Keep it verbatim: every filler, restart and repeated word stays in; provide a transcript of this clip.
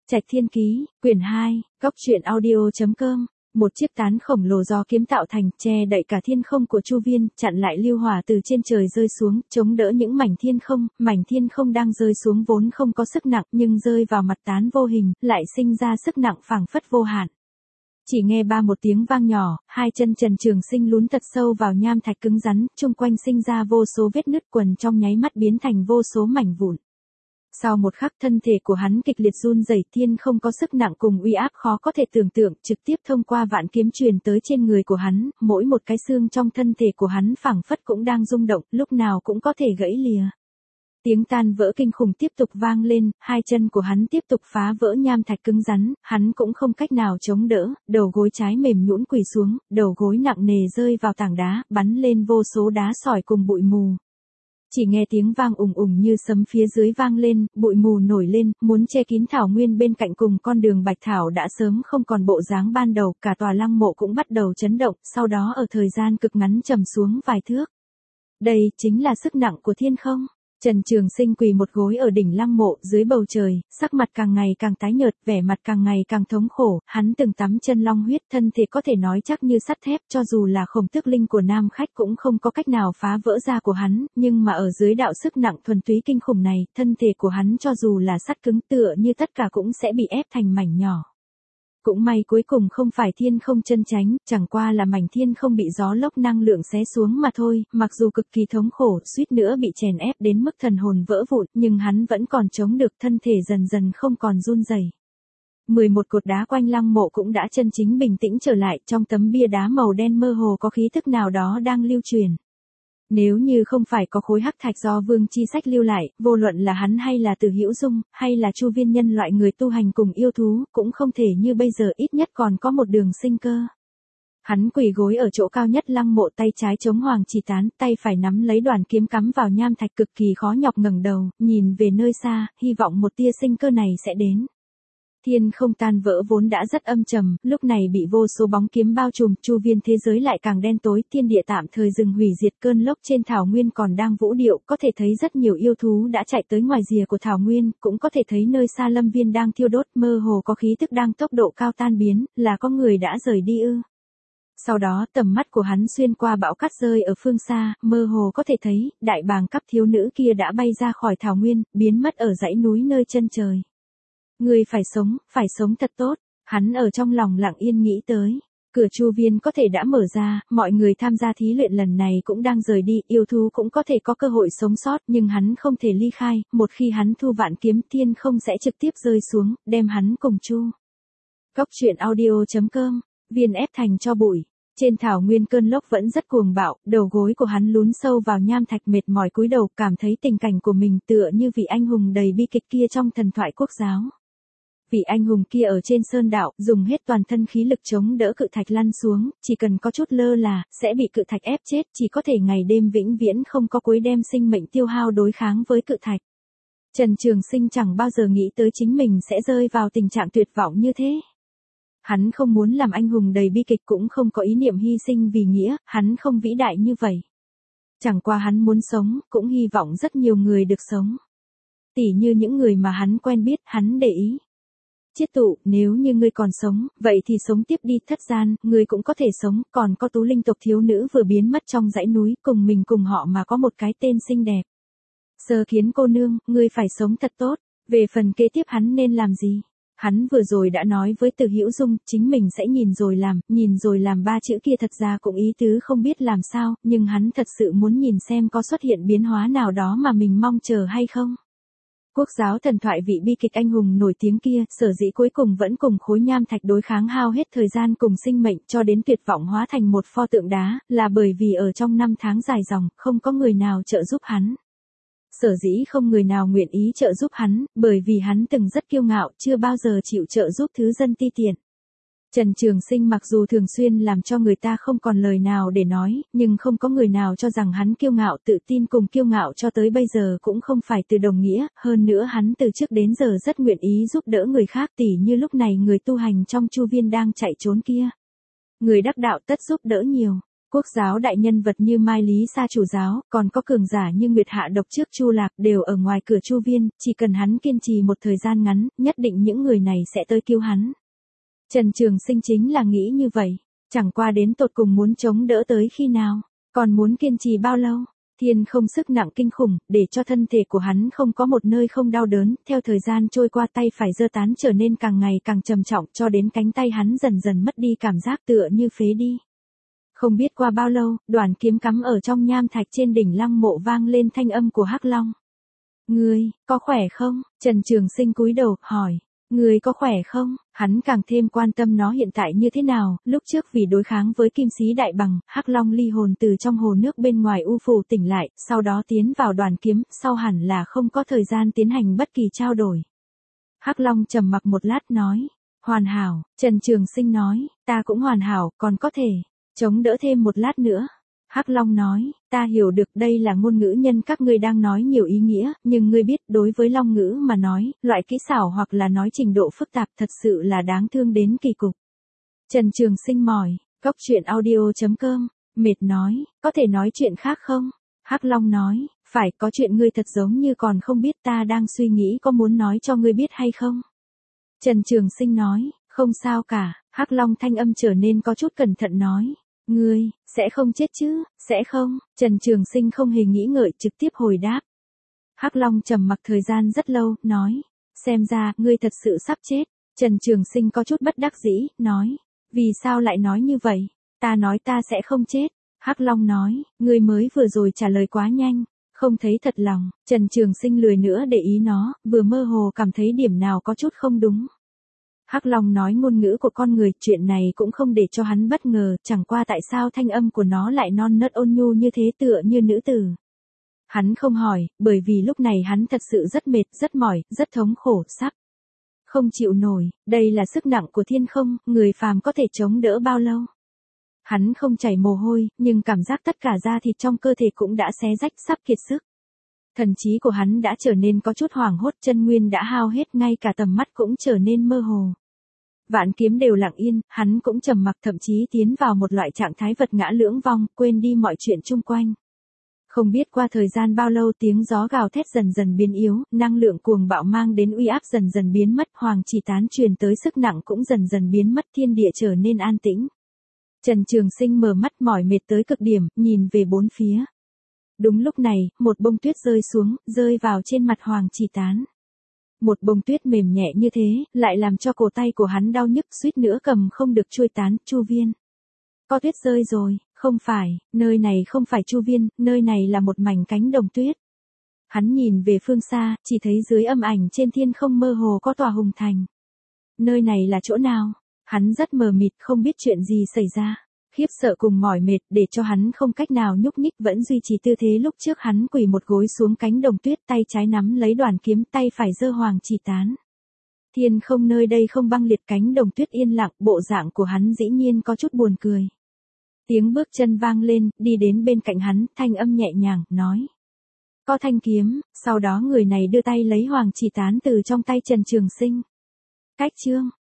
Trạch Thiên Ký, quyển hai, góc truyện audio.com. Một chiếc tán khổng lồ do kiếm tạo thành, che đậy cả thiên không của Chu Viên, chặn lại lưu hỏa từ trên trời rơi xuống, chống đỡ những mảnh thiên không, mảnh thiên không đang rơi xuống vốn không có sức nặng, nhưng rơi vào mặt tán vô hình, lại sinh ra sức nặng phảng phất vô hạn. Chỉ nghe ba một tiếng vang nhỏ, hai chân Trần Trường Sinh lún thật sâu vào nham thạch cứng rắn, chung quanh sinh ra vô số vết nứt, quần trong nháy mắt biến thành vô số mảnh vụn. Sau một khắc thân thể của hắn kịch liệt run rẩy, thiên không có sức nặng cùng uy áp khó có thể tưởng tượng, trực tiếp thông qua vạn kiếm truyền tới trên người của hắn, mỗi một cái xương trong thân thể của hắn phảng phất cũng đang rung động, lúc nào cũng có thể gãy lìa. Tiếng tan vỡ kinh khủng tiếp tục vang lên, hai chân của hắn tiếp tục phá vỡ nham thạch cứng rắn, hắn cũng không cách nào chống đỡ, đầu gối trái mềm nhũn quỳ xuống, đầu gối nặng nề rơi vào tảng đá, bắn lên vô số đá sỏi cùng bụi mù. Chỉ nghe tiếng vang ùng ùng như sấm phía dưới vang lên, bụi mù nổi lên, muốn che kín thảo nguyên bên cạnh cùng con đường bạch thảo đã sớm không còn bộ dáng ban đầu, cả tòa lăng mộ cũng bắt đầu chấn động, sau đó ở thời gian cực ngắn trầm xuống vài thước. Đây chính là sức nặng của thiên không. Trần Trường Sinh quỳ một gối ở đỉnh lăng mộ, dưới bầu trời, sắc mặt càng ngày càng tái nhợt, vẻ mặt càng ngày càng thống khổ, hắn từng tắm chân long huyết, thân thể có thể nói chắc như sắt thép, cho dù là Khổng Tước Linh của Nam Khách cũng không có cách nào phá vỡ da của hắn, nhưng mà ở dưới đạo sức nặng thuần túy kinh khủng này, thân thể của hắn cho dù là sắt cứng tựa như tất cả cũng sẽ bị ép thành mảnh nhỏ. Cũng may cuối cùng không phải thiên không chân chánh, chẳng qua là mảnh thiên không bị gió lốc năng lượng xé xuống mà thôi, mặc dù cực kỳ thống khổ, suýt nữa bị chèn ép đến mức thần hồn vỡ vụn, nhưng hắn vẫn còn chống được, thân thể dần dần không còn run rẩy. mười một cột đá quanh lăng mộ cũng đã chân chính bình tĩnh trở lại, trong tấm bia đá màu đen mơ hồ có khí thức nào đó đang lưu truyền. Nếu như không phải có khối hắc thạch do Vương Chi Sách lưu lại, vô luận là hắn hay là Từ Hữu Dung, hay là Chu Viên nhân loại người tu hành cùng yêu thú, cũng không thể như bây giờ, ít nhất còn có một đường sinh cơ. Hắn quỳ gối ở chỗ cao nhất lăng mộ, tay trái chống hoàng chỉ tán, tay phải nắm lấy đoàn kiếm cắm vào nham thạch, cực kỳ khó nhọc ngẩng đầu, nhìn về nơi xa, hy vọng một tia sinh cơ này sẽ đến. Thiên không tan vỡ vốn đã rất âm trầm, lúc này bị vô số bóng kiếm bao trùm, Chu Viên thế giới lại càng đen tối, thiên địa tạm thời dừng hủy diệt, cơn lốc trên thảo nguyên còn đang vũ điệu, có thể thấy rất nhiều yêu thú đã chạy tới ngoài rìa của thảo nguyên, cũng có thể thấy nơi xa lâm viên đang thiêu đốt, mơ hồ có khí tức đang tốc độ cao tan biến, là có người đã rời đi ư. Sau đó tầm mắt của hắn xuyên qua bão cát rơi ở phương xa, mơ hồ có thể thấy, đại bàng cấp thiếu nữ kia đã bay ra khỏi thảo nguyên, biến mất ở dãy núi nơi chân trời. Người phải sống, phải sống thật tốt, hắn ở trong lòng lặng yên nghĩ tới. Cửa Chu Viên có thể đã mở ra, mọi người tham gia thí luyện lần này cũng đang rời đi, yêu thú cũng có thể có cơ hội sống sót, nhưng hắn không thể ly khai, một khi hắn thu vạn kiếm, thiên không sẽ trực tiếp rơi xuống, đem hắn cùng Chu. Góc truyện audio.com, viên ép thành cho bụi. Trên thảo nguyên cơn lốc vẫn rất cuồng bạo, đầu gối của hắn lún sâu vào nham thạch, mệt mỏi cúi đầu, cảm thấy tình cảnh của mình tựa như vị anh hùng đầy bi kịch kia trong thần thoại quốc giáo. Vị anh hùng kia ở trên sơn đạo, dùng hết toàn thân khí lực chống đỡ cự thạch lăn xuống, chỉ cần có chút lơ là, sẽ bị cự thạch ép chết, chỉ có thể ngày đêm vĩnh viễn không có cuối đem sinh mệnh tiêu hao đối kháng với cự thạch. Trần Trường Sinh chẳng bao giờ nghĩ tới chính mình sẽ rơi vào tình trạng tuyệt vọng như thế. Hắn không muốn làm anh hùng đầy bi kịch, cũng không có ý niệm hy sinh vì nghĩa, hắn không vĩ đại như vậy. Chẳng qua hắn muốn sống, cũng hy vọng rất nhiều người được sống. Tỉ như những người mà hắn quen biết, hắn để ý. Chiết Tụ, nếu như ngươi còn sống, vậy thì sống tiếp đi, Thất Gian, ngươi cũng có thể sống, còn có Tú Linh tộc thiếu nữ vừa biến mất trong dãy núi, cùng mình cùng họ mà có một cái tên xinh đẹp. Sơ Kiến cô nương, ngươi phải sống thật tốt, về phần kế tiếp hắn nên làm gì? Hắn vừa rồi đã nói với Từ Hữu Dung, chính mình sẽ nhìn rồi làm, nhìn rồi làm ba chữ kia thật ra cũng ý tứ không biết làm sao, nhưng hắn thật sự muốn nhìn xem có xuất hiện biến hóa nào đó mà mình mong chờ hay không. Quốc giáo thần thoại vị bi kịch anh hùng nổi tiếng kia, sở dĩ cuối cùng vẫn cùng khối nham thạch đối kháng hao hết thời gian cùng sinh mệnh cho đến tuyệt vọng hóa thành một pho tượng đá, là bởi vì ở trong năm tháng dài dòng, không có người nào trợ giúp hắn. Sở dĩ không người nào nguyện ý trợ giúp hắn, bởi vì hắn từng rất kiêu ngạo, chưa bao giờ chịu trợ giúp thứ dân ti tiện. Trần Trường Sinh mặc dù thường xuyên làm cho người ta không còn lời nào để nói, nhưng không có người nào cho rằng hắn kiêu ngạo, tự tin cùng kiêu ngạo cho tới bây giờ cũng không phải từ đồng nghĩa, hơn nữa hắn từ trước đến giờ rất nguyện ý giúp đỡ người khác, tỉ như lúc này người tu hành trong Chu Viên đang chạy trốn kia. Người đắc đạo tất giúp đỡ nhiều. Quốc giáo đại nhân vật như Mai Lý Sa chủ giáo, còn có cường giả như Nguyệt Hạ độc trước Chu Lạc đều ở ngoài cửa Chu Viên, chỉ cần hắn kiên trì một thời gian ngắn, nhất định những người này sẽ tới cứu hắn. Trần Trường Sinh chính là nghĩ như vậy, chẳng qua đến tột cùng muốn chống đỡ tới khi nào, còn muốn kiên trì bao lâu. Thiên không sức nặng kinh khủng, để cho thân thể của hắn không có một nơi không đau đớn, theo thời gian trôi qua tay phải giơ tán trở nên càng ngày càng trầm trọng cho đến cánh tay hắn dần dần mất đi cảm giác tựa như phế đi. Không biết qua bao lâu, đoàn kiếm cắm ở trong nham thạch trên đỉnh lăng mộ vang lên thanh âm của Hắc Long. Ngươi, có khỏe không? Trần Trường Sinh cúi đầu, hỏi. Ngươi có khỏe không? Hắn càng thêm quan tâm nó hiện tại như thế nào, lúc trước vì đối kháng với Kim Sĩ Đại Bằng, Hắc Long ly hồn từ trong hồ nước bên ngoài u phủ tỉnh lại, sau đó tiến vào đoàn kiếm, sau hẳn là không có thời gian tiến hành bất kỳ trao đổi. Hắc Long trầm mặc một lát nói, hoàn hảo, Trần Trường Sinh nói, ta cũng hoàn hảo, còn có thể chống đỡ thêm một lát nữa. Hắc Long nói, ta hiểu được đây là ngôn ngữ nhân các ngươi đang nói nhiều ý nghĩa, nhưng ngươi biết đối với Long ngữ mà nói, loại kỹ xảo hoặc là nói trình độ phức tạp thật sự là đáng thương đến kỳ cục. Trần Trường Sinh mỏi, Cốc Truyện Audio chấm com, mệt nói, có thể nói chuyện khác không? Hắc Long nói, phải, có chuyện ngươi thật giống như còn không biết, ta đang suy nghĩ có muốn nói cho ngươi biết hay không? Trần Trường Sinh nói, không sao cả. Hắc Long thanh âm trở nên có chút cẩn thận nói. Ngươi, sẽ không chết chứ, sẽ không? Trần Trường Sinh không hề nghĩ ngợi trực tiếp hồi đáp. Hắc Long trầm mặc thời gian rất lâu, nói. Xem ra, ngươi thật sự sắp chết. Trần Trường Sinh có chút bất đắc dĩ, nói. Vì sao lại nói như vậy? Ta nói ta sẽ không chết. Hắc Long nói, ngươi mới vừa rồi trả lời quá nhanh. Không thấy thật lòng. Trần Trường Sinh lười nữa để ý nó, vừa mơ hồ cảm thấy điểm nào có chút không đúng. Hắc Long nói ngôn ngữ của con người, chuyện này cũng không để cho hắn bất ngờ, chẳng qua tại sao thanh âm của nó lại non nớt ôn nhu như thế tựa như nữ tử. Hắn không hỏi, bởi vì lúc này hắn thật sự rất mệt, rất mỏi, rất thống khổ, sắp không chịu nổi, đây là sức nặng của thiên không, người phàm có thể chống đỡ bao lâu. Hắn không chảy mồ hôi, nhưng cảm giác tất cả da thịt trong cơ thể cũng đã xé rách, sắp kiệt sức. Thần trí của hắn đã trở nên có chút hoảng hốt, chân nguyên đã hao hết, ngay cả tầm mắt cũng trở nên mơ hồ. Vạn kiếm đều lặng yên, hắn cũng trầm mặc, thậm chí tiến vào một loại trạng thái vật ngã lưỡng vong, quên đi mọi chuyện chung quanh. Không biết qua thời gian bao lâu, tiếng gió gào thét dần dần biến yếu, năng lượng cuồng bạo mang đến uy áp dần dần biến mất, hoàng chỉ tán truyền tới sức nặng cũng dần dần biến mất, thiên địa trở nên an tĩnh. Trần Trường Sinh mở mắt mỏi mệt tới cực điểm, nhìn về bốn phía. Đúng lúc này, một bông tuyết rơi xuống, rơi vào trên mặt hoàng chỉ tán. Một bông tuyết mềm nhẹ như thế, lại làm cho cổ tay của hắn đau nhức, suýt nữa cầm không được Chuôi Tán. Chu Viên. Có tuyết rơi rồi, không phải, nơi này không phải Chu Viên, nơi này là một mảnh cánh đồng tuyết. Hắn nhìn về phương xa, chỉ thấy dưới âm ảnh trên thiên không mơ hồ có tòa hùng thành. Nơi này là chỗ nào? Hắn rất mờ mịt, không biết chuyện gì xảy ra. Khiếp sợ cùng mỏi mệt để cho hắn không cách nào nhúc nhích, vẫn duy trì tư thế lúc trước hắn quỳ một gối xuống cánh đồng tuyết, tay trái nắm lấy đoàn kiếm, tay phải giơ hoàng chỉ tán. Thiên không nơi đây không băng liệt, cánh đồng tuyết yên lặng, bộ dạng của hắn dĩ nhiên có chút buồn cười. Tiếng bước chân vang lên, đi đến bên cạnh hắn, thanh âm nhẹ nhàng, nói. Có thanh kiếm, sau đó người này đưa tay lấy hoàng chỉ tán từ trong tay Trần Trường Sinh. Cách chương.